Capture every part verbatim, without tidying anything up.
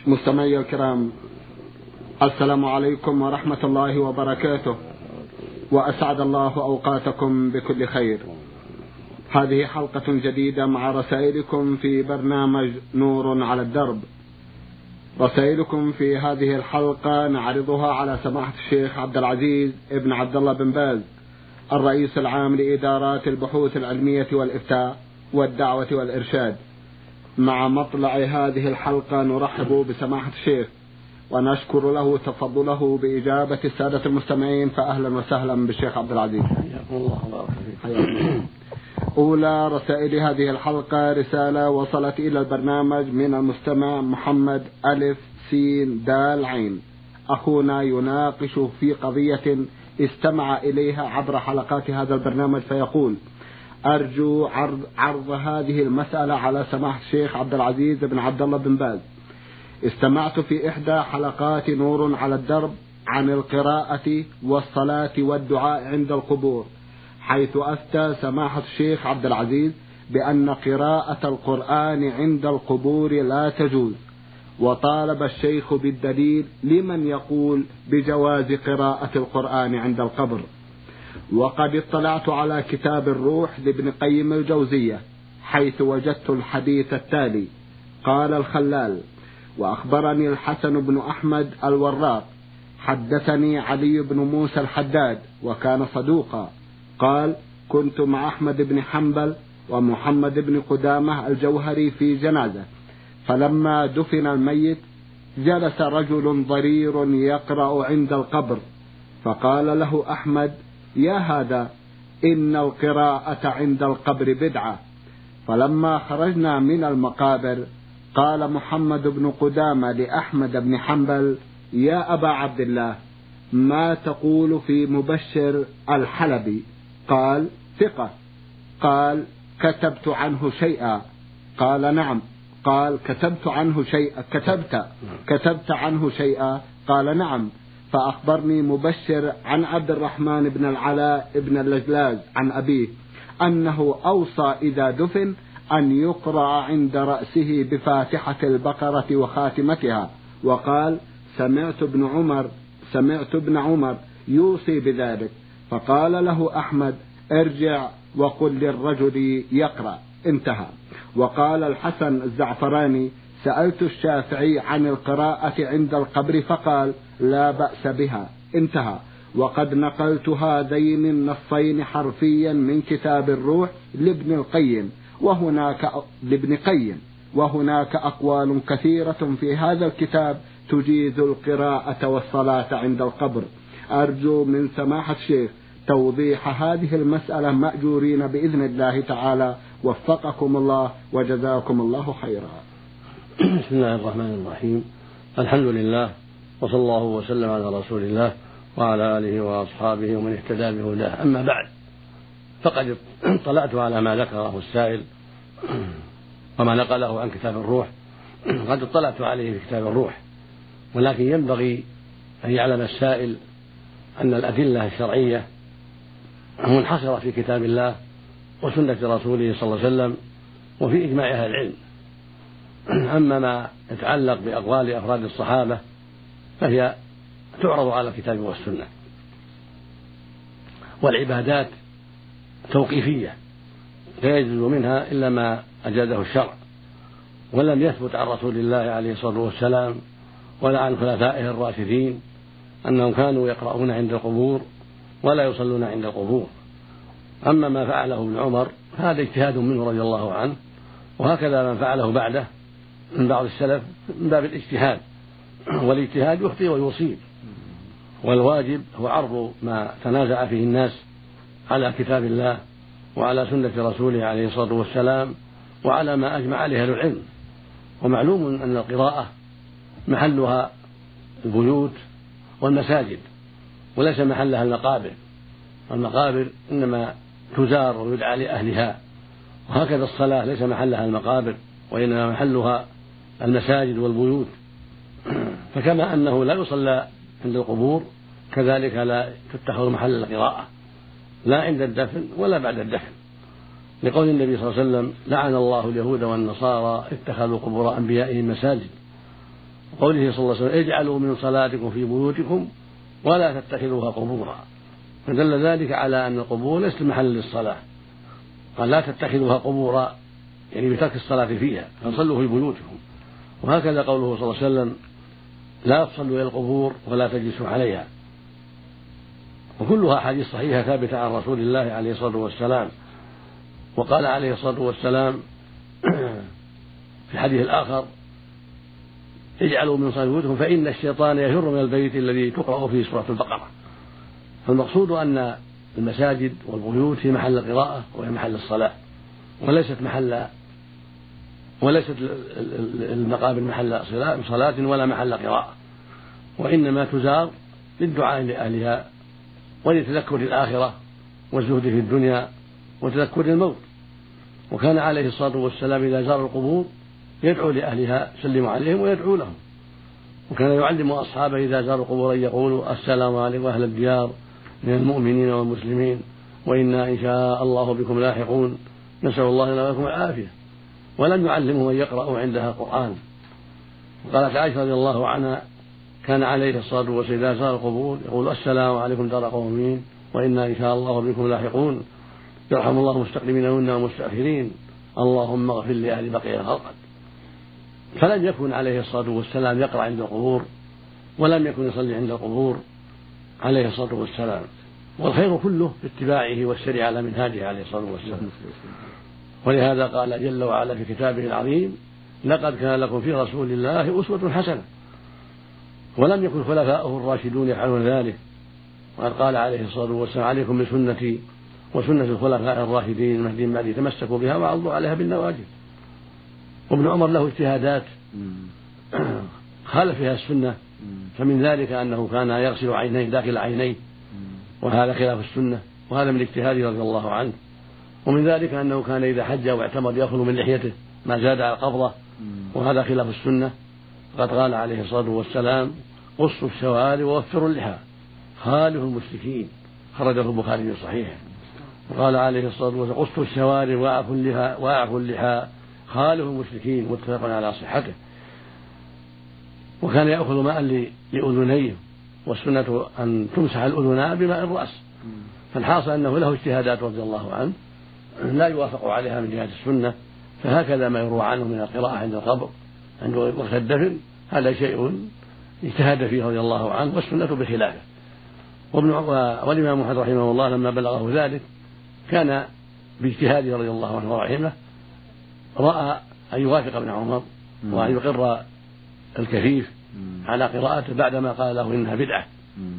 مستمعي الكرام، السلام عليكم ورحمة الله وبركاته، وأسعد الله أوقاتكم بكل خير. هذه حلقة جديدة مع رسائلكم في برنامج نور على الدرب. رسائلكم في هذه الحلقة نعرضها على سماحة الشيخ عبد العزيز ابن عبد الله بن باز، الرئيس العام لإدارات البحوث العلمية والإفتاء والدعوة والإرشاد. مع مطلع هذه الحلقة نرحب بسماحة الشيخ ونشكر له تفضله بإجابة السادة المستمعين، فأهلا وسهلا بالشيخ عبد العزيز. أولى رسائل هذه الحلقة رسالة وصلت إلى البرنامج من المستمع محمد ألف سين دال عين. أخونا يناقش في قضية استمع إليها عبر حلقات هذا البرنامج، فيقول: أرجو عرض, عرض هذه المسألة على سماحة الشيخ عبد العزيز بن عبد الله بن باز. استمعت في إحدى حلقات نور على الدرب عن القراءة والصلاة والدعاء عند القبور، حيث أفتى سماحة الشيخ عبد العزيز بأن قراءة القرآن عند القبور لا تجوز، وطالب الشيخ بالدليل لمن يقول بجواز قراءة القرآن عند القبر. وقد اطلعت على كتاب الروح لابن قيم الجوزية، حيث وجدت الحديث التالي: قال الخلال: وأخبرني الحسن بن أحمد الوراق حدثني علي بن موسى الحداد وكان صدوقا، قال: كنت مع أحمد بن حنبل ومحمد بن قدامة الجوهري في جنازة، فلما دفن الميت جلس رجل ضرير يقرأ عند القبر، فقال له أحمد: يا هذا، إن القراءة عند القبر بدعة. فلما خرجنا من المقابر قال محمد بن قدامة لأحمد بن حنبل: يا أبا عبد الله، ما تقول في مبشر الحلبي؟ قال: ثقة. قال: كتبت عنه شيئا؟ قال: نعم. قال: كتبت عنه شيئا كتبت كتبت عنه شيئا؟ قال: نعم. فأخبرني مبشر عن عبد الرحمن بن العلاء بن اللجلاج عن أبيه أنه أوصى إذا دفن أن يقرأ عند رأسه بفاتحة البقرة وخاتمتها، وقال: سمعت ابن عمر سمعت ابن عمر يوصي بذلك. فقال له أحمد: ارجع وقل للرجل يقرأ. انتهى. وقال الحسن الزعفراني: سألت الشافعي عن القراءة عند القبر فقال: لا بأس بها. انتهى. وقد نقلت هذين النصين حرفيا من كتاب الروح لابن القيم وهناك لابن قيم وهناك أقوال كثيرة في هذا الكتاب تجيز القراءة والصلاة عند القبر. أرجو من سماحة الشيخ توضيح هذه المسألة مأجورين بإذن الله تعالى، وفقكم الله وجزاكم الله خيرا. بسم الله الرحمن الرحيم. الحمد لله، وصلى الله وسلم على رسول الله وعلى آله وأصحابه ومن اهتدى بهداه. أما بعد، فقد اطلعت على ما ذكره السائل وما نقله عن كتاب الروح. قد اطلعت عليه في كتاب الروح، ولكن ينبغي أن يعلم السائل أن الأدلة الشرعية منحصرة في كتاب الله وسنة رسوله صلى الله عليه وسلم وفي إجماع أهل العلم. أما ما يتعلق بأقوال أفراد الصحابة فهي تعرض على الكتاب والسنة. والعبادات توقيفية لا يجوز منها إلا ما أجازه الشرع، ولم يثبت عن رسول الله عليه الصلاة والسلام ولا عن خلفائه الراشدين أنهم كانوا يقرؤون عند القبور ولا يصلون عند القبور. أما ما فعله ابن عمر فهذا اجتهاد منه رضي الله عنه، وهكذا من فعله بعده من بعض السلف من باب الاجتهاد، والاجتهاد يخطئ ويصيب، والواجب هو عرض ما تنازع فيه الناس على كتاب الله وعلى سنة رسوله عليه الصلاة والسلام وعلى ما أجمع عليه أهل العلم. ومعلوم أن القراءة محلها البيوت والمساجد وليس محلها المقابر. المقابر إنما تزار ويدعى لأهلها، وهكذا الصلاة ليس محلها المقابر وإنما محلها المساجد والبيوت. فكما أنه لا يصلى عند القبور كذلك لا تتخذ محل القراءة لا عند الدفن ولا بعد الدفن، لقول النبي صلى الله عليه وسلم: لعن الله اليهود والنصارى اتخذوا قبور أنبيائهم مساجد. قوله صلى الله عليه وسلم اجعلوا من صلاتكم في بيوتكم ولا تتخذوها قبورا، فدل ذلك على أن القبور ليست محل للصلاة، قال لا تتخذوها قبورا يعني بترك الصلاة فيها، فصلوا في بيوتكم. وهكذا قوله صلى الله عليه وسلم لا تصلوا إلى القبور ولا تجلسوا عليها، وكلها حديث صحيحة ثابتة عن رسول الله عليه الصلاة والسلام. وقال عليه الصلاة والسلام في الحديث الآخر اجعلوا من صلاة بيوتكم فإن الشيطان يفر من البيت الذي تقرأ فيه سورة البقرة. فالمقصود أن المساجد والبيوت هي محل القراءة وهي محل الصلاة، وليست محل وليست المقابر محل صلاة ولا محل قراءة، وإنما تزار للدعاء لأهلها ولتذكر الآخرة والزهد في الدنيا وتذكر الموت. وكان عليه الصلاة والسلام إذا زار القبور يدعو لأهلها يسلم عليهم ويدعو لهم، وكان يعلم أصحابه إذا زاروا القبور أن يقولوا السلام عليكم أهل الديار من المؤمنين والمسلمين وإنا إن شاء الله بكم لاحقون نسأل الله لنا ولكم العافية. ولم يعلمهم أن يقرأوا عندها القرآن. وقالت عائشة رضي الله عنها كان عليه الصلاة والسلام إذا زار القبور يقول السلام عليكم دار قومين وإنا إن شاء الله بكم لاحقون يرحم الله مستقدمين منا ومستأخرين اللهم اغفر لأهل بقية خلقك. فلم يكن عليه الصلاة والسلام يقرأ عند القبور ولم يكن يصلي عند القبور عليه الصلاة والسلام، والخير كله في اتباعه والسير على منهاجه عليه الصلاة والسلام. ولهذا قال جل وعلا في كتابه العظيم لقد كان لكم في رسول الله أسوة حسنة. ولم يكن خلفاؤه الراشدون يفعلون ذلك، وقد قال عليه الصلاة والسلام عليكم بسنتي وسنة الخلفاء الراشدين المهديين بعدي تمسكوا بها وعضوا عليها بالنواجذ. وابن عمر له اجتهادات خالف فيها السنة، فمن ذلك أنه كان يغسل عينيه داخل عينيه وهذا خلاف السنة، وهذا من اجتهاده رضي الله عنه. ومن ذلك أنه كان إذا حج واعتمر يأخذ من لحيته ما زاد على القبضة وهذا خلاف السنة. قد قال عليه الصلاة والسلام قصوا الشوارب ووفروا اللحى خالفوا المشركين، خرجه البخاري في صحيحه. وقال عليه الصلاة والسلام قصوا الشوارب واعفوا اللحى خالفوا المشركين، متفق على صحته. وكان يأخذ ماء لأذنيه، والسنة أن تمسح الأذنان بماء الرأس. فالحاصل أنه له اجتهادات رضي الله عنه لا يوافق عليها من جهة السنة. فهكذا ما يروى عنه من القراءة عند القبر عند وقت الدفن هذا شيء اجتهد فيه رضي الله عنه والسنة بخلافه. والإمام أحمد رحمه الله لما بلغه ذلك كان باجتهاده رضي الله عنه ورحمه رأى أن يوافق ابن عمر وأن يقر الكفيف على قراءته بعدما قال له إنها بدعة.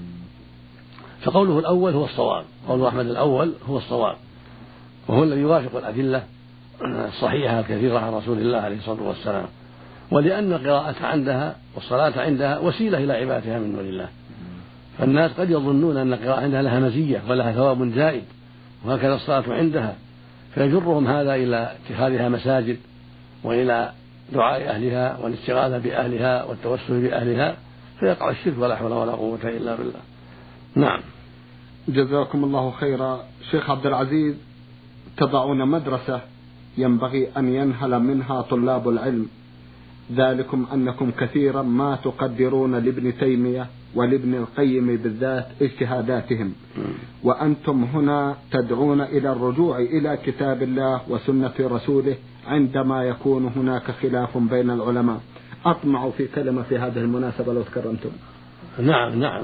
فقوله الأول هو الصواب، قول أحمد الأول هو الصواب، وهو الذي يوافق الأدلة الصحيحة الكثيرة عن رسول الله عليه الصلاة والسلام. ولأن القراءة عندها والصلاة عندها وسيلة إلى عبادتها من دون الله، فالناس قد يظنون أن القراءة عندها لها مزية ولها ثواب زائد، وهكذا الصلاة عندها، فيجرهم هذا إلى اتخاذها مساجد وإلى دعاء أهلها والاستغاثة بأهلها والتوسل بأهلها، فيقع الشرك ولا حول ولا قوة إلا بالله. نعم. جزاكم الله خيرا. شيخ عبد العزيز، تضعون مدرسة ينبغي أن ينهل منها طلاب العلم، ذلكم أنكم كثيرا ما تقدرون لابن تيمية ولابن القيم بالذات اجتهاداتهم، وأنتم هنا تدعون إلى الرجوع إلى كتاب الله وسنة رسوله عندما يكون هناك خلاف بين العلماء. أطمع في كلمة في هذه المناسبة لو تكرمتم. نعم نعم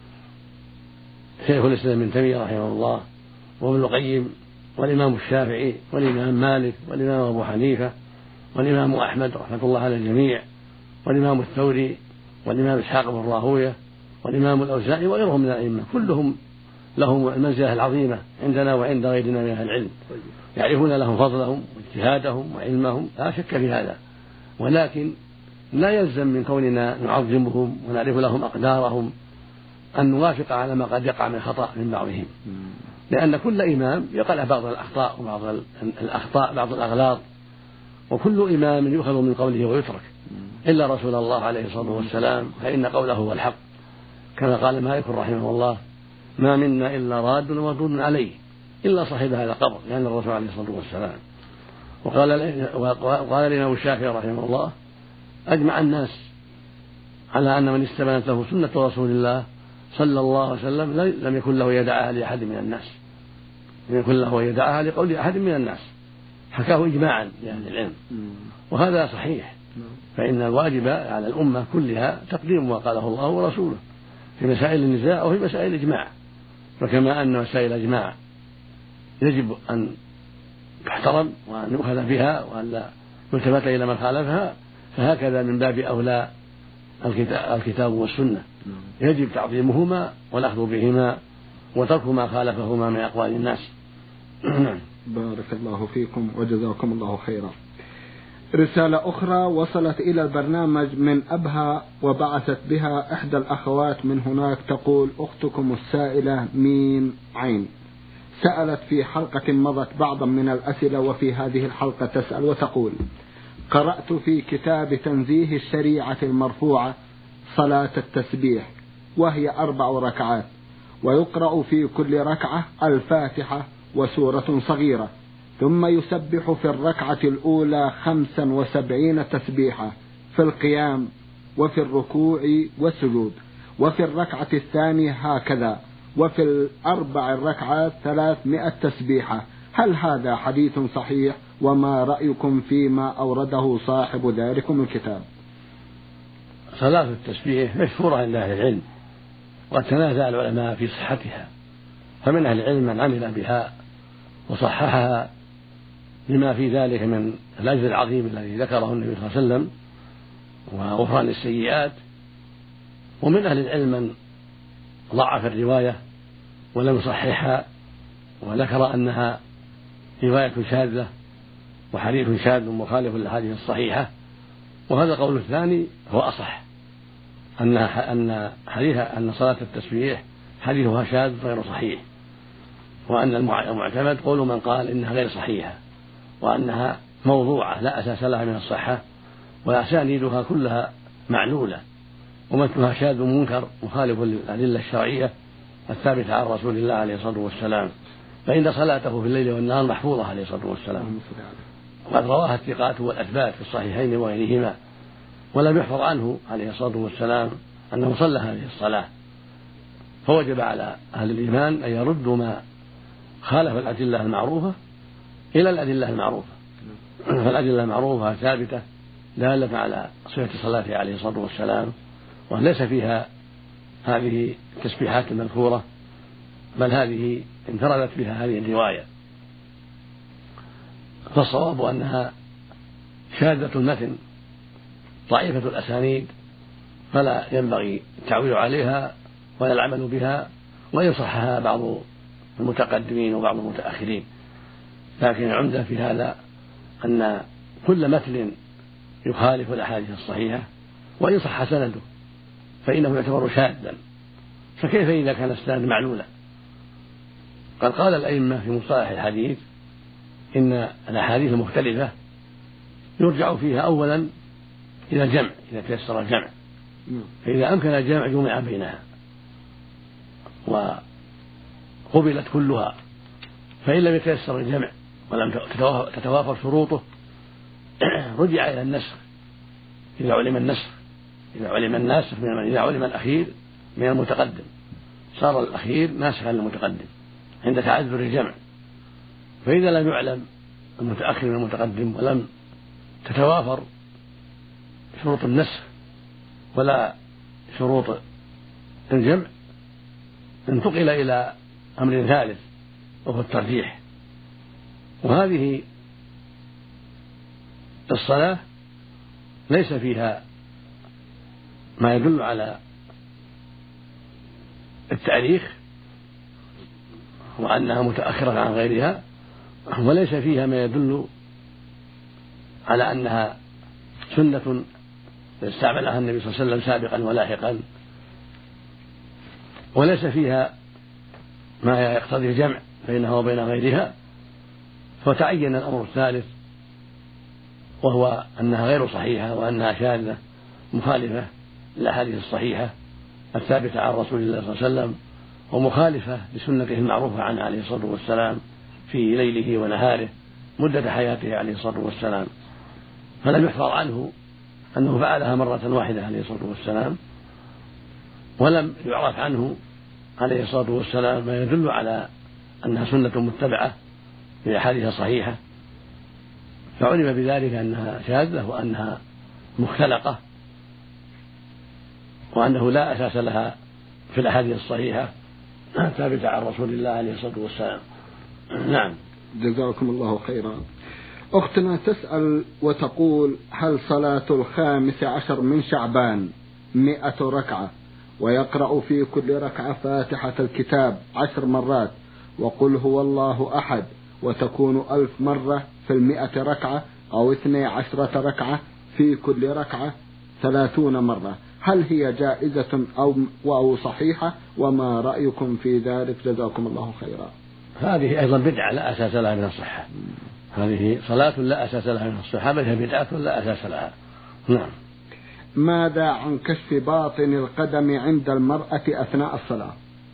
شيخ الإسلام ابن تيمية رحمه الله وابن القيم والإمام الشافعي والإمام مالك والإمام أبو حنيفة والإمام أحمد رحمة الله على الجميع والإمام الثوري والإمام إسحاق بن راهوية والإمام الأوزاعي وغيرهم من الأئمة كلهم لهم المنزلة العظيمة عندنا وعند غيرنا من أهل العلم، يعرفون لهم فضلهم واجتهادهم وعلمهم لا شك في هذا، ولكن لا يلزم من كوننا نعظمهم ونعرف لهم أقدارهم أن نوافق على ما قد يقع من خطأ من بعضهم، لأن كل إمام يقع بعض الأخطاء وبعض الأخطاء بعض الأغلاط، وكل إمام يؤخذ من قوله ويترك إلا رسول الله عليه الصلاة والسلام، فإن قوله هو الحق، كما قال مالك رحمه الله ما منا إلا راد ومردود عليه إلا صاحب هذا القبر، لأن الرسول عليه الصلاة والسلام. وقال وقال الإمام الشافعي رحمه الله أجمع الناس على أن من استبانت له سنة رسول الله صلى الله عليه وسلم لم يكن له يدعها لأحد من الناس، لم يكن له يدعها لقول أحد من الناس، حكاه إجماعا لأهل العلم، وهذا صحيح. فإن الواجب على الأمة كلها تقديم ما قاله الله ورسوله في مسائل النزاع أو في مسائل الإجماع. فكما أن مسائل الإجماع يجب أن تحترم وأن يؤخذ بها وأن لا يلتفت إلى من خالفها، فهكذا من باب أولى الكتاب والسنة يجب تعظيمهما والأخذ بهما وترك ما خالفهما من أقوال الناس. بارك الله فيكم وجزاكم الله خيرا. رسالة أخرى وصلت إلى البرنامج من أبها وبعثت بها إحدى الأخوات من هناك، تقول: أختكم السائلة ميم عين سألت في حلقة مضت بعضا من الأسئلة، وفي هذه الحلقة تسأل وتقول: قرأت في كتاب تنزيه الشريعة المرفوعة صلاة التسبيح، وهي أربع ركعات، ويقرأ في كل ركعة الفاتحة وسورة صغيرة، ثم يسبح في الركعة الأولى خمسا وسبعين تسبيحة في القيام وفي الركوع والسجود، وفي الركعة الثانية هكذا، وفي الأربع الركعات ثلاثمائة تسبيحة. هل هذا حديث صحيح؟ وما رأيكم فيما أورده صاحب ذلكم الكتاب؟ صلاة التسبيح مشهورة عند أهل العلم، وتنازع العلماء في صحتها، فمن أهل العلم من عمل بها وصححها لما في ذلك من الأجر العظيم الذي ذكره النبي صلى الله عليه وسلم وغفران السيئات، ومن أهل العلم من ضعف الرواية ولم يصححها وذكر أنها رواية شاذة وحديث شاذ مخالف للحديث الصحيحة، وهذا القول الثاني هو أصح، أن أن حديث أن صلاة التسبيح حديثها شاذ غير صحيح، وأن المعتمد قول من قال إنها غير صحيحة وأنها موضوعة لا أساس لها من الصحة وأسانيدها كلها معلولة ومتنها شاذ منكر مخالف للأدلة الشرعية الثابتة عن رسول الله عليه الصلاة والسلام، فإن صلاته في الليل والنهار محفوظة عليه الصلاة والسلام، وقد رواها الثقات والأثبات في الصحيحين وغيرهما، ولم يحفظ عنه عليه الصلاة والسلام أنه صلى هذه الصلاة. فوجب على أهل الإيمان أن يردوا ما خالف الأدلة المعروفة إلى الأدلة المعروفة، فالأدلة المعروفة ثابتة دالة على صفة صلاته عليه الصلاة والسلام، وليس فيها هذه التسبيحات المذكورة، بل هذه انفردت بها هذه الرواية، فالصواب أنها شاذة المتن ضعيفة الأسانيد، فلا ينبغي التعويل عليها ولا العمل بها، وإن صحها بعض المتقدمين وبعض المتأخرين، لكن العمدة في هذا أن كل متن يخالف الأحاديث الصحيحة وإن صح سنده فإنه يعتبر شاذا، فكيف إذا كان السند معلولا؟ قد قال الأئمة في مصطلح الحديث إن الأحاديث المختلفة يرجع فيها أولا إلى الجمع إذا تيسر الجمع، فإذا أمكن الجمع جمع بينها وقبلت كلها، فإن لم يتيسر الجمع ولم تتوافر شروطه رجع إلى النسخ إذا علم النسخ إذا علم الناسخ من إذا علم الأخير من المتقدم صار الأخير ناسخا للمتقدم عند تعذر الجمع، فإذا لم يعلم المتأخر من المتقدم ولم تتوافر شروط النسخ ولا شروط الجمع انتقل إلى أمر ثالث وهو الترجيح. وهذه الصلاة ليس فيها ما يدل على التاريخ وأنها متأخرة عن غيرها، وليس فيها ما يدل على أنها سنة استعملها النبي صلى الله عليه وسلم سابقا ولاحقا، وليس فيها ما يقتضي الجمع بينها وبين غيرها، فتعين الأمر الثالث وهو أنها غير صحيحة وأنها شاذة مخالفة للأحاديث الصحيحة الثابتة عن رسول الله صلى الله عليه وسلم، ومخالفة لسنته المعروفة عنه عليه الصلاة والسلام في ليله ونهاره مدة حياته عليه الصلاة والسلام، فلم يحفظ عنه أنه فعلها مرة واحدة عليه الصلاة والسلام، ولم يعرف عنه عليه الصلاة والسلام ما يدل على أنها سنة متبعة في أحاديث صحيحة، فعلم بذلك أنها شاذة وأنها مختلقة وأنه لا أساس لها في الأحاديث الصحيحة ثابتة عن رسول الله عليه الصلاة والسلام. نعم. جزاكم الله خيرا. أختنا تسأل وتقول: هل صلاة الخامس عشر من شعبان مئة ركعة ويقرأ في كل ركعة فاتحة الكتاب عشر مرات وقل هو الله أحد وتكون ألف مرة في المئة ركعة، أو اثني عشرة ركعة في كل ركعة ثلاثون مرة، هل هي جائزة أو, أو صحيحة؟ وما رأيكم في ذلك؟ جزاكم الله خيرا. هذه أيضا بدعة لا أساس لها من الصحة، هذه صلاة لا أساس لها من الصحة، بل هي بدعة لا أساس لها. نعم. ماذا عن كشف باطن القدم عند المرأة أثناء الصلاة؟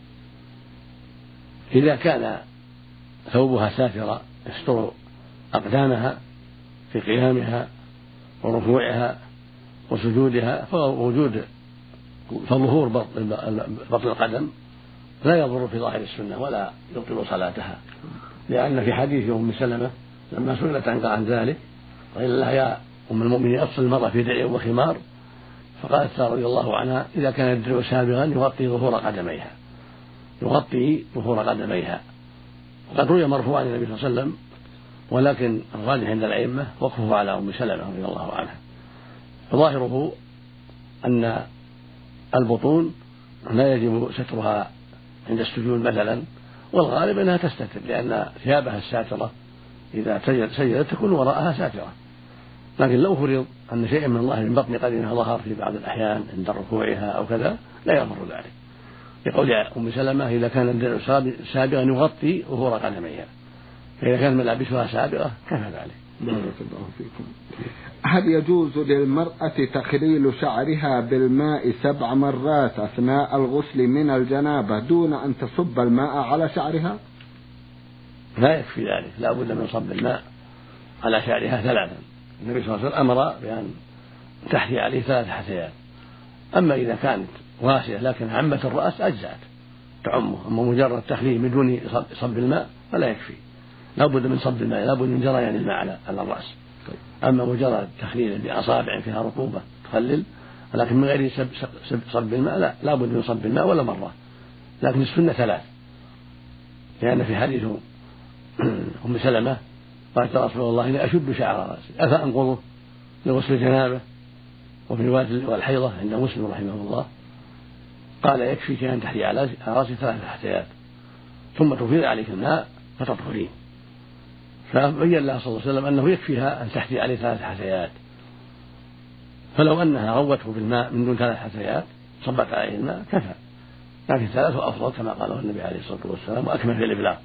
إذا كان ثوبها ساترا يستر أقدامها في قيامها وركوعها وسجودها، فوجود فظهور بطن القدم لا يضر في ظاهر السنة ولا يبطل صلاتها، لأن في حديث أم سلمة لما سئلت عن ذلك قيل لها: يا أم المؤمنين أفصل المرأة في درع وخمار؟ فقالت رضي الله عنها: إذا كان الدرع سابغا يغطي ظهور قدميها يغطي ظهور قدميها. وقد روي مرفوعا عن النبي صلى الله عليه وسلم، ولكن الراجح عند الأئمة وقفه على أم سلمة رضي الله عنها. فظاهره أن البطون لا يجب سترها عند السجود مثلا، والغالب أنها تستتر، لأن ثيابها الساترة إذا سجدت تكون وراءها ساترة. لكن لو فرض أن شيئا من الله من بطن قدمها ظهر في بعض الأحيان عند ركوعها أو كذا لا يضر ذلك، يقول أم سلمة: إذا كان الدرع سابغا يغطي ظهور قدميها، فإذا كان ملابسها سابغة كفى ذلك. بارك الله فيكم. هل يجوز للمرأة تخليل شعرها بالماء سبع مرات أثناء الغسل من الجنابة دون أن تصب الماء على شعرها؟ لا يكفي ذلك، لا بد من صب الماء على شعرها ثلاثا. النبي صلى الله عليه وسلم أمر بأن تحثي عليه ثلاث حثيات. أما إذا كانت واسعة لكن عمت الرأس أجزأت تعمه، أما مجرد تخليه بدون صب الماء فلا يكفي، لا بد من صب الماء، لا بد من جريان الماء على الرأس. أما مجرد تخليل بأصابع فيها رطوبة تخلل لكن من غير صب الماء لا لا بد من صب الماء ولا مرة. لكن السنة ثلاث، لأن في حديث أم سلمة قالت: يا رسول الله إني أشد شعر رأسي أفأنقضه لغسل الجنابة؟ وفي رواية والحيضة عند مسلم رحمه الله قال: يكفيك أن تحثي على رأسك ثلاث حثيات ثم تفيض عليك الماء فتطهرين. فبين لها صلى الله عليه وسلم أنه يكفيها أن تحثي عليه ثلاث حثيات، فلو أنها روته بالماء من دون ثلاث حثيات صبت عليه الماء كفى، لكن ثلاثة أفضل كما قاله النبي عليه الصلاة والسلام وأكمل في الإبلاغ.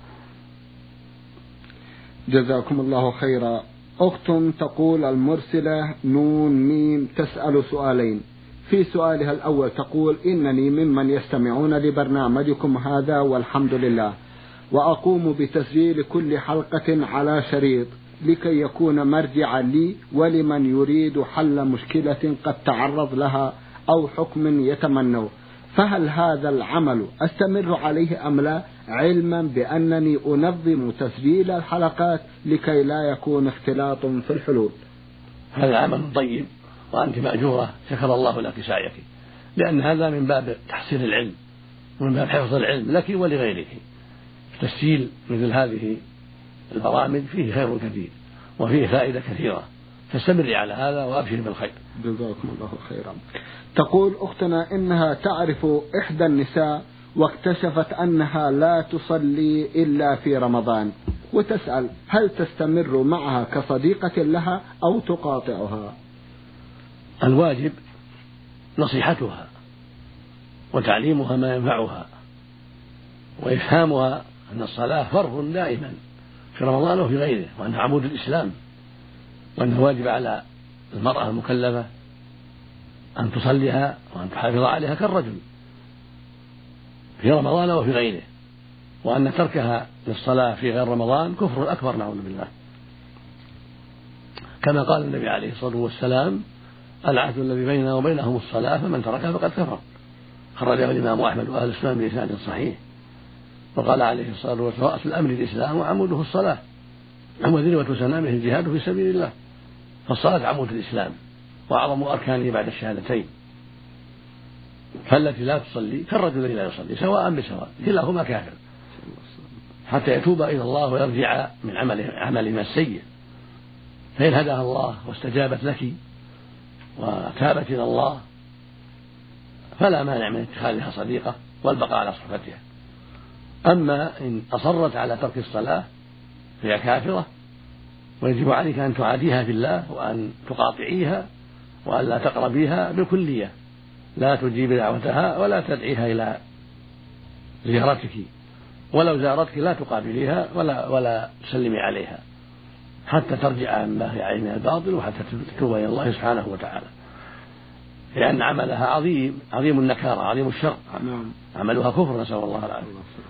جزاكم الله خيرا. أخت تقول المرسلة نون ميم تسأل سؤالين. في سؤالها الأول تقول: إنني ممن يستمعون لبرنامجكم هذا والحمد لله، وأقوم بتسجيل كل حلقة على شريط لكي يكون مرجعا لي ولمن يريد حل مشكلة قد تعرض لها أو حكم يتمنوا، فهل هذا العمل أستمر عليه أم لا، علما بأنني أنظم تسجيل الحلقات لكي لا يكون اختلاط في الحلول؟ هذا عمل طيب وأنت مأجورة، شكر الله لك سعيك، لأن هذا من باب تحصيل العلم ومن باب حفظ العلم لك ولغيرك. تسجيل مثل هذه البرامج فيه خير كثير وفيه فائدة كثيرة، فاستمري على هذا وأبشر بالخير. جزاكم الله خيرا. تقول أختنا إنها تعرف إحدى النساء واكتشفت أنها لا تصلي إلا في رمضان، وتسأل: هل تستمر معها كصديقة لها أو تقاطعها؟ الواجب نصيحتها وتعليمها ما ينفعها وإفهامها أن الصلاة فرض دائما في رمضان وفي غيره، وأنها عمود الإسلام، وأنه واجب على المرأة المكلفة أن تصليها وأن تحافظ عليها كالرجل في رمضان وفي غيره، وأن تركها للصلاة في غير رمضان كفر أكبر نعوذ بالله، كما قال النبي عليه الصلاة والسلام: العهد الذي بيننا وبينهم الصلاة فمن تركها فقد كفر. خرجه الإمام أحمد وأهل السنن بإسناد صحيح. وقال عليه الصلاة والسلام رأس الأمر الإسلام وعموده الصلاة وذروة سنامه الجهاد في سبيل الله. فالصلاة عمود الإسلام وأعظم أركانه بعد الشهادتين، فالتي لا تصلي كالرجل الذي لا يصلي سواء بسواء، كلاهما كافر حتى يتوب إلى الله ويرجع من عمله عملهما السيء. فإن هداها الله واستجابت لك وتابت إلى الله فلا مانع من اتخاذها صديقة والبقاء على صحبتها. أما إن أصرت على ترك الصلاة فهي كافرة، ويجب عليك أن تعاديها في الله وأن تقاطعيها وأن لا تقربيها بالكلية، لا تجيب دعوتها ولا تدعيها إلى زيارتك، ولو زارتك لا تقابليها ولا ولا تسلمي عليها حتى ترجع عما هي عليه من الباطل وحتى تتوب إلى الله سبحانه وتعالى، لأن عملها عظيم عظيم النكارة عظيم الشر، عملها كفر نسأل الله العافية.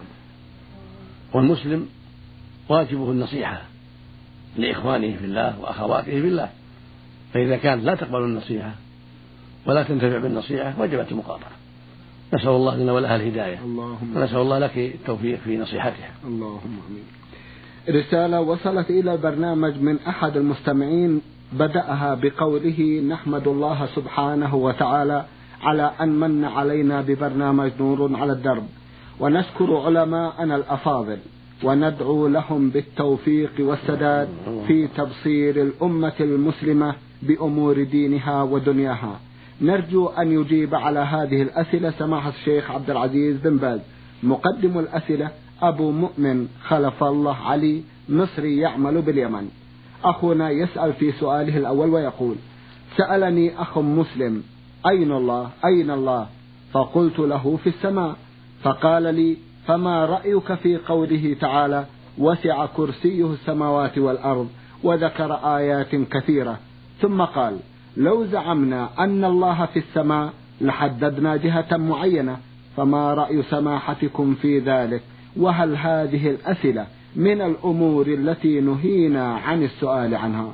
والمسلم واجبه النصيحة لإخوانه في الله وأخواته في الله، فإذا كانت لا تقبل النصيحة ولا تنتفع بالنصيحة وجبت المقاطعة. نسأل الله لنا ولها الهداية، ونسأل الله لك التوفيق في نصيحتها. اللهم آمين. رسالة وصلت إلى البرنامج من أحد المستمعين بدأها بقوله: نحمد الله سبحانه وتعالى على أن من علينا ببرنامج نور على الدرب، ونشكر علماءنا الأفاضل وندعو لهم بالتوفيق والسداد في تبصير الأمة المسلمة بأمور دينها ودنياها. نرجو أن يجيب على هذه الأسئلة سماحة الشيخ عبد العزيز بن باز. مقدم الأسئلة أبو مؤمن خلف الله علي، مصري يعمل باليمن. أخونا يسأل في سؤاله الأول ويقول: سألني أخ مسلم أين الله أين الله فقلت له في السماء، فقال لي: فما رأيك في قوله تعالى: وسع كرسيه السماوات والأرض، وذكر آيات كثيرة، ثم قال: لو زعمنا أن الله في السماء لحددنا جهة معينة، فما رأي سماحتكم في ذلك؟ وهل هذه الأسئلة من الأمور التي نهينا عن السؤال عنها؟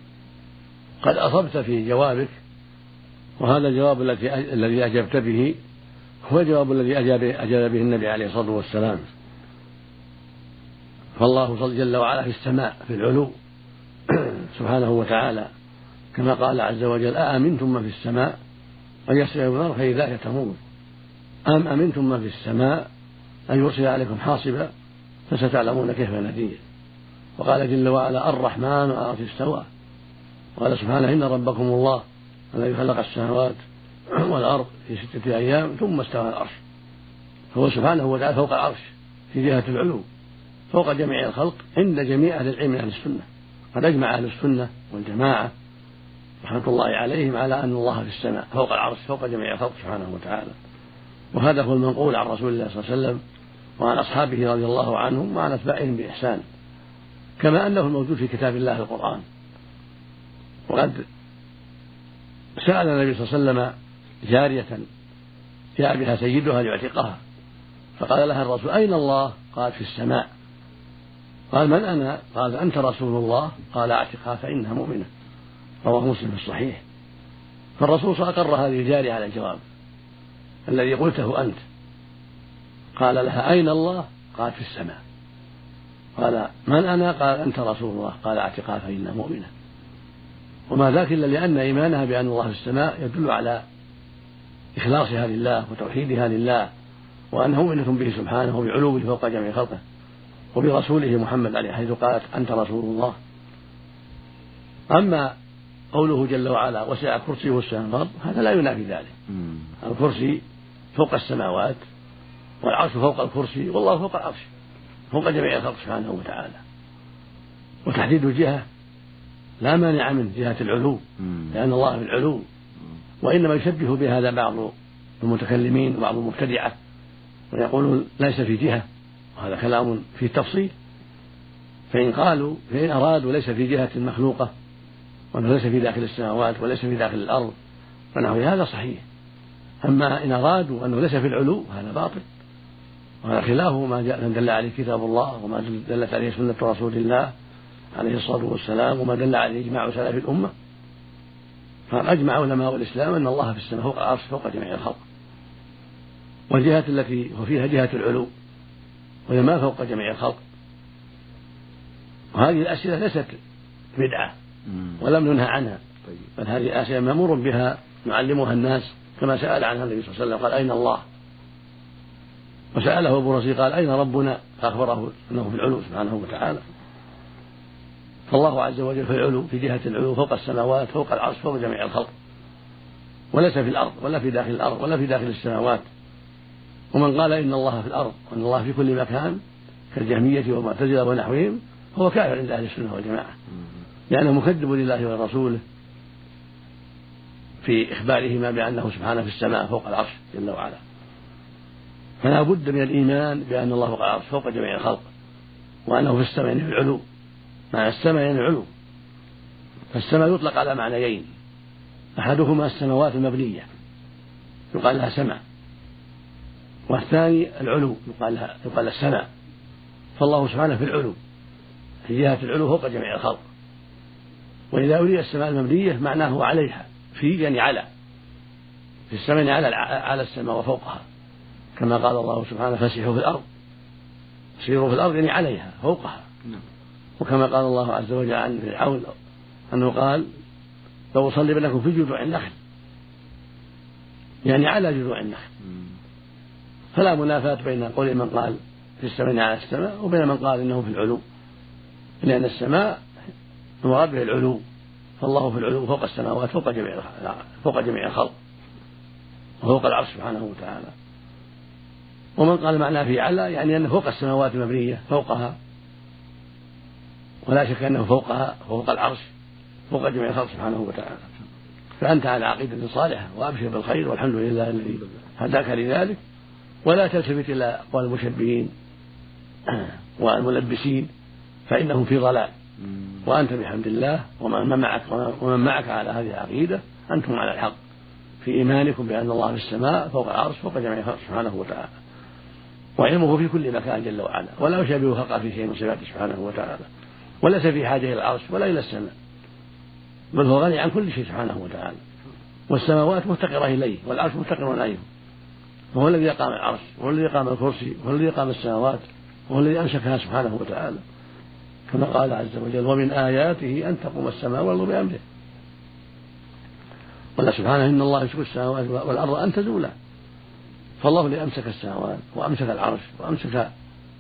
قد أصبت في جوابك، وهذا الجواب الذي أجبت به هو الجواب الذي أجاب, أجاب به النبي عليه الصلاة والسلام. فالله جل وعلا في السماء في العلو سبحانه وتعالى، كما قال عز وجل: أأمنتم من في السماء أن يسرع النار فإذا هي تمور، أم أمنتم من في السماء أن يرسل عليكم حاصبا فستعلمون كيف نذير. وقال جل وعلا: الرحمن على العرش استوى. وقال سبحانه: إن ربكم الله الذي خلق السماوات والأرض في ستة أيام ثم استوى على العرش. فهو سبحانه وتعالى فوق العرش في جهة العلو فوق جميع الخلق عند جميع أهل العلم من أهل السنة. قد أجمع أهل السنة والجماعة رحمة الله عليهم على أن الله في السماء فوق العرش فوق جميع الخلق سبحانه وتعالى. وهذا هو المنقول عن رسول الله صلى الله عليه وسلم وعن أصحابه رضي الله عنهم وعن أتباعهم بإحسان، كما أنه الموجود في كتاب الله القرآن. وقد سأل النبي صلى الله عليه وسلم جارية جاء بها سيدها ليعتقها، فقال لها الرسول: أين الله؟ قالت: في السماء. قال: من أنا؟ قال: أنت رسول الله. قال: اعتقها فإنها مؤمنة. رواه مسلم في الصحيح. فالرسول صلى الله عليه وسلم أقر هذه الجارية على الجواب الذي قلته أنت. قال لها: أين الله؟ قالت: في السماء. قال: من أنا؟ قال: أنت رسول الله. قال: اعتقها فإنها مؤمنة. وما ذاك إلا لأن إيمانها بأن الله في السماء يدل على إخلاصها لله وتوحيدها لله، وأنها مؤمنة به سبحانه وبعلوه فوق جميع خلقه وبرسوله محمد عليه، حيث قالت: أنت رسول الله. أما قوله جل وعلا: وسع كرسيه السماوات والأرض، هذا لا ينافي ذلك. الكرسي فوق السماوات والعرش فوق الكرسي، والله فوق العرش فوق جميع الخلق سبحانه وتعالى. وتحديد الجهة لا مانع من جهة العلو، لأن الله في العلو، وإنما يشبه بهذا بعض المتكلمين وبعض المبتدعة ويقولون ليس في جهة، وهذا كلام فيه تفصيل. فإن قالوا فإن أرادوا ليس في جهة مخلوقة وأنه ليس في داخل السماوات وليس في داخل الأرض فنحو هذا صحيح. أما إن أرادوا أنه ليس في العلو هذا باطل، وهذا خلافه ما دل عليه كتاب الله وما دلت عليه سنة رسول الله عليه الصلاة والسلام وما دل عليه إجماع سلف الأمة. فأجمع علماء الإسلام أن الله في السماء فوق العرش فوق جميع الخلق، والجهة التي هو فيها جهة العلو وهي ما فوق جميع الخلق. وهذه الأسئلة ليست بدعة ولم ننهى عنها، بل هذه أسئلة مأمور بها نعلمها الناس، كما سأل عنها النبي صلى الله عليه وسلم قال أين الله؟ وسأله أبو رزي قال أين ربنا؟ فأخبره أنه في العلو سبحانه وتعالى. فالله عز وجل في العلو، في جهة العلو فوق السماوات فوق العرش فوق جميع الخلق، وليس في الأرض ولا في داخل الأرض ولا في داخل السماوات. ومن قال إن الله في الأرض وأن الله في كل مكان كالجهمية والمعتزلة ونحوهم هو كافر عند أهل السنة والجماعة، لأنه مكذب لله ورسوله في إخبارهما بأنه سبحانه في السماء فوق العرش جل وعلا. فلا بد من الإيمان بأن الله فوق العرش فوق جميع الخلق، وأنه في السماء يعني في العلو، مع السماء يعني العلو. فالسماء يطلق على معنيين، أحدهما السماوات المبنية يقال لها سماء، والثاني العلو يقال لها يقال لها السماء. فالله سبحانه في العلو، في جهة العلو فوق جميع الخلق. وإذا أريد السماء المبنية معناه عليها، في يعني على، في السماء يعني على على السماء وفوقها، كما قال الله سبحانه فسيحوا في الأرض، سيروا في الأرض يعني عليها فوقها. وكما قال الله عز وجل عن فرعون أنه قال لو أصلبنكم في جذوع النخل، يعني على جذوع النخل. فلا منافاة بين قول من قال في السماء على السماء وبين من قال إنه في العلو، لأن السماء المراد به العلو، فالله في العلو فوق السماوات فوق جميع فوق جميع الخلق وفوق العرش سبحانه وتعالى. ومن قال معناه في على يعني أنه فوق السماوات المبنية فوقها، ولا شك أنه فوقها فوق العرش فوق جميع الخلق سبحانه وتعالى. فأنت على عقيدة صالحة وأبشر بالخير، والحمد لله الذي هداك لذلك. ولا تلتفت إلى أقوال المشبهين والملبسين فإنهم في ضلال، وأنت بحمد الله ومن معك ومن معك على هذه العقيدة أنتم على الحق في إيمانكم بأن الله في السماء فوق العرش فوق جميع الخلق سبحانه وتعالى، وعلمه في كل مكان جل وعلا، ولا يشابه خلقه في شيء من صفاته سبحانه وتعالى، وليس في حاجة إلى العرش ولا إلى السماء، بل هو غني عن كل شيء سبحانه وتعالى. والسماوات مفتقرة إليه والعرش مفتقر إليه، وهو الذي أقام العرش وهو الذي أقام الكرسي وهو الذي أقام السماوات وهو الذي أمسكها سبحانه وتعالى، كما قال عز وجل ومن آياته أن تقوم السماء والأرض بأمره. قال سبحانه إن الله يمسك السماوات والأرض أن تزولا. فالله الذي أمسك السماوات وأمسك العرش وأمسك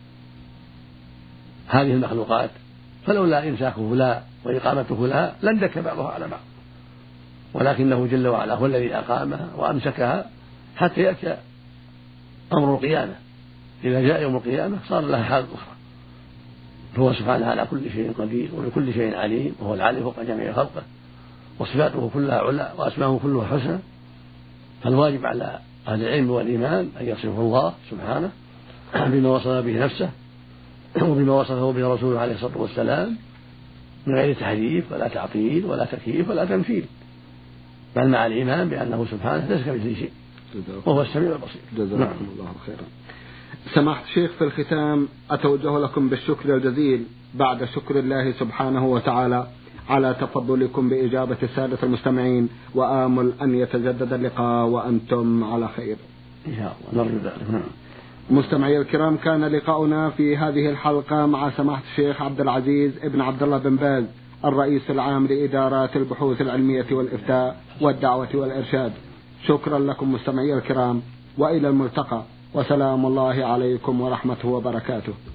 هذه المخلوقات، فلولا إمساكه لا وإقامته لا لاندك بعضها على بعض، ولكنه جل وعلا هو الذي أقامها وأمسكها حتى يأتي أمر القيامة. إذا جاء يوم القيامة صار لها حال أخرى. هو سبحانه على كل شيء قدير وبكل شيء عليم، وهو العالي فوق جميع خلقه، وصفاته كلها علا وأسماؤه كلها حسنى. فالواجب على أهل العلم والإيمان أن يصفوا الله سبحانه بما وصف به نفسه وبما وصفه به رسوله عليه الصلاة والسلام، من غير تحريف ولا تعطيل ولا تكييف ولا تمثيل، بل مع الإيمان بأنه سبحانه ليس كمثله شيء وهو السميع البصير. جزاكم نعم. الله خيرا. سماحة الشيخ، في الختام أتوجه لكم بالشكر الجزيل بعد شكر الله سبحانه وتعالى على تفضلكم بإجابة السادة المستمعين، وآمل أن يتجدد اللقاء وأنتم على خير إن شاء الله. نرجو ذلك. مستمعي الكرام، كان لقاؤنا في هذه الحلقة مع سماحة الشيخ عبد العزيز ابن عبد الله بن باز، الرئيس العام لإدارات البحوث العلمية والإفتاء والدعوة والإرشاد. شكرا لكم مستمعي الكرام، وإلى الملتقى، وسلام الله عليكم ورحمته وبركاته.